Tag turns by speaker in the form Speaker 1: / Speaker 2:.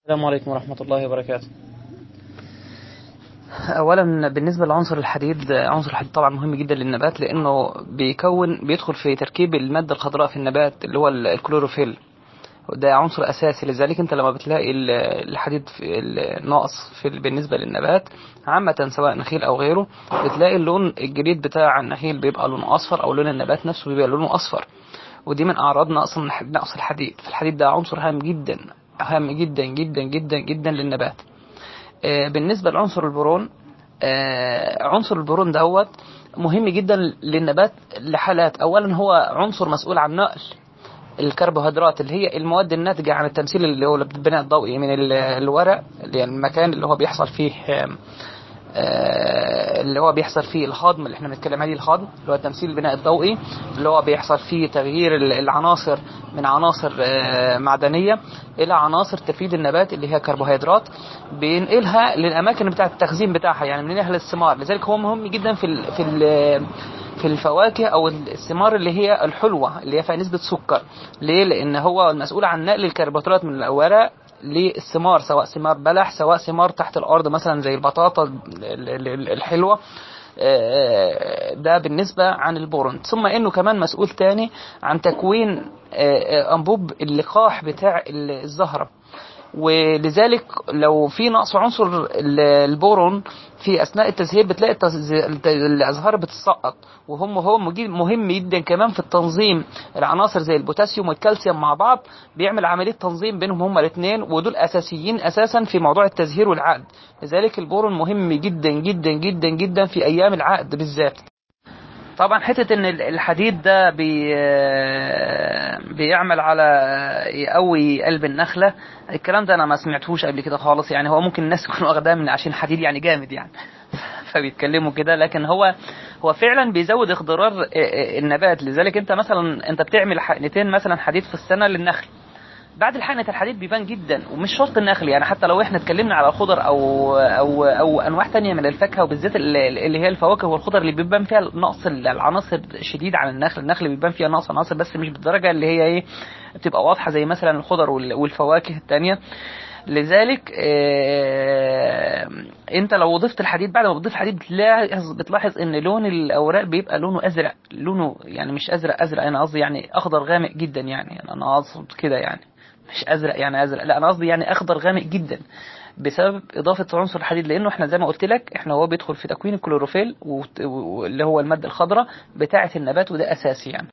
Speaker 1: السلام عليكم ورحمة الله وبركاته. أولا بالنسبة لعنصر الحديد، عنصر الحديد طبعا مهم جدا للنبات لأنه بيدخل في تركيب المادة الخضراء في النبات اللي هو الكلوروفيل. ده عنصر أساسي، لذلك أنت لما بتلاقي الحديد في الناقص بالنسبة للنبات عامة سواء نخيل أو غيره، بتلاقي اللون الجديد بتاع النخيل بيبقى لونه أصفر أو لون النبات نفسه بيبقى لونه أصفر، ودي من أعراض نقص الحديد. فالحديد ده عنصر هام جدا، هام جدا جدا جدا جدا للنبات. بالنسبة لعنصر البورون، عنصر البورون دوت مهم جدا للنبات لحالات. أولا هو عنصر مسؤول عن نقل الكربوهيدرات اللي هي المواد الناتجة عن التمثيل اللي هو البناء الضوئي من الورق، اللي يعني المكان اللي هو بيحصل فيه اللي هو بيحصل فيه الهضم اللي احنا بنتكلم عليه، الهضم اللي هو تمثيل البناء الضوئي، اللي هو بيحصل فيه تغيير العناصر من عناصر معدنية إلى عناصر تفيد النبات اللي هي كربوهيدرات، بينقلها للأماكن بتاعة التخزين بتاعها، يعني بننقلها للثمار. لذلك هو مهم جدا في الفواكه أو الثمار اللي هي الحلوة اللي هي فيها نسبة سكر. ليه؟ لأن هو المسؤول عن نقل الكربوهيدرات من الأوراق للثمار، سواء ثمار بلح سواء ثمار تحت الأرض مثلا زي البطاطا الحلوة. ده بالنسبة عن البورون. ثم انه كمان مسؤول تاني عن تكوين انبوب اللقاح بتاع الزهرة. ولذلك لو في نقص عنصر البورون في أثناء التزهير بتلاقي الأزهار بتسقط. هو مهم جدا كمان في التنظيم العناصر زي البوتاسيوم والكالسيوم مع بعض، بيعمل عملية تنظيم بينهم هما الاثنين، ودول أساسيين أساسا في موضوع التزهير والعقد. لذلك البورون مهم جدا جدا جدا جدا في أيام العقد بالذات. طبعا حتة ان الحديد ده بيعمل على يقوي قلب النخلة، الكلام ده انا ما سمعتهوش قبل كده خالص. يعني هو ممكن الناس تكون واخداه من عشان حديد يعني جامد يعني فبيتكلموا كده، لكن هو فعلا بيزود اخضرار النبات. لذلك انت مثلا انت بتعمل حقنتين مثلا حديد في السنة للنخل، بعد حقنة الحديد بيبان جدا. ومش شرط النخل، يعني حتى لو احنا اتكلمنا على الخضر او انواع تانية من الفاكهة، وبالذات اللي هي الفواكه والخضر اللي بيبان فيها نقص العناصر شديد عن النخل بيبان فيها نقص عناصر بس مش بالدرجة اللي هي ايه بتبقى واضحة زي مثلا الخضر والفواكه التانية. لذلك انت لو ضفت الحديد، بعد ما بتضيف حديد بتلاحظ ان لون الاوراق بيبقى لونه ازرق، لونه يعني مش ازرق انا قصدي يعني اخضر غامق جدا، يعني انا اقصد كده يعني مش ازرق يعني ازرق، لا انا قصدي يعني اخضر غامق جدا بسبب اضافه عنصر الحديد. لانه احنا زي ما قلت لك هو بيدخل في تكوين الكلوروفيل واللي هو الماده الخضراء بتاعه النبات، وده اساسي يعني.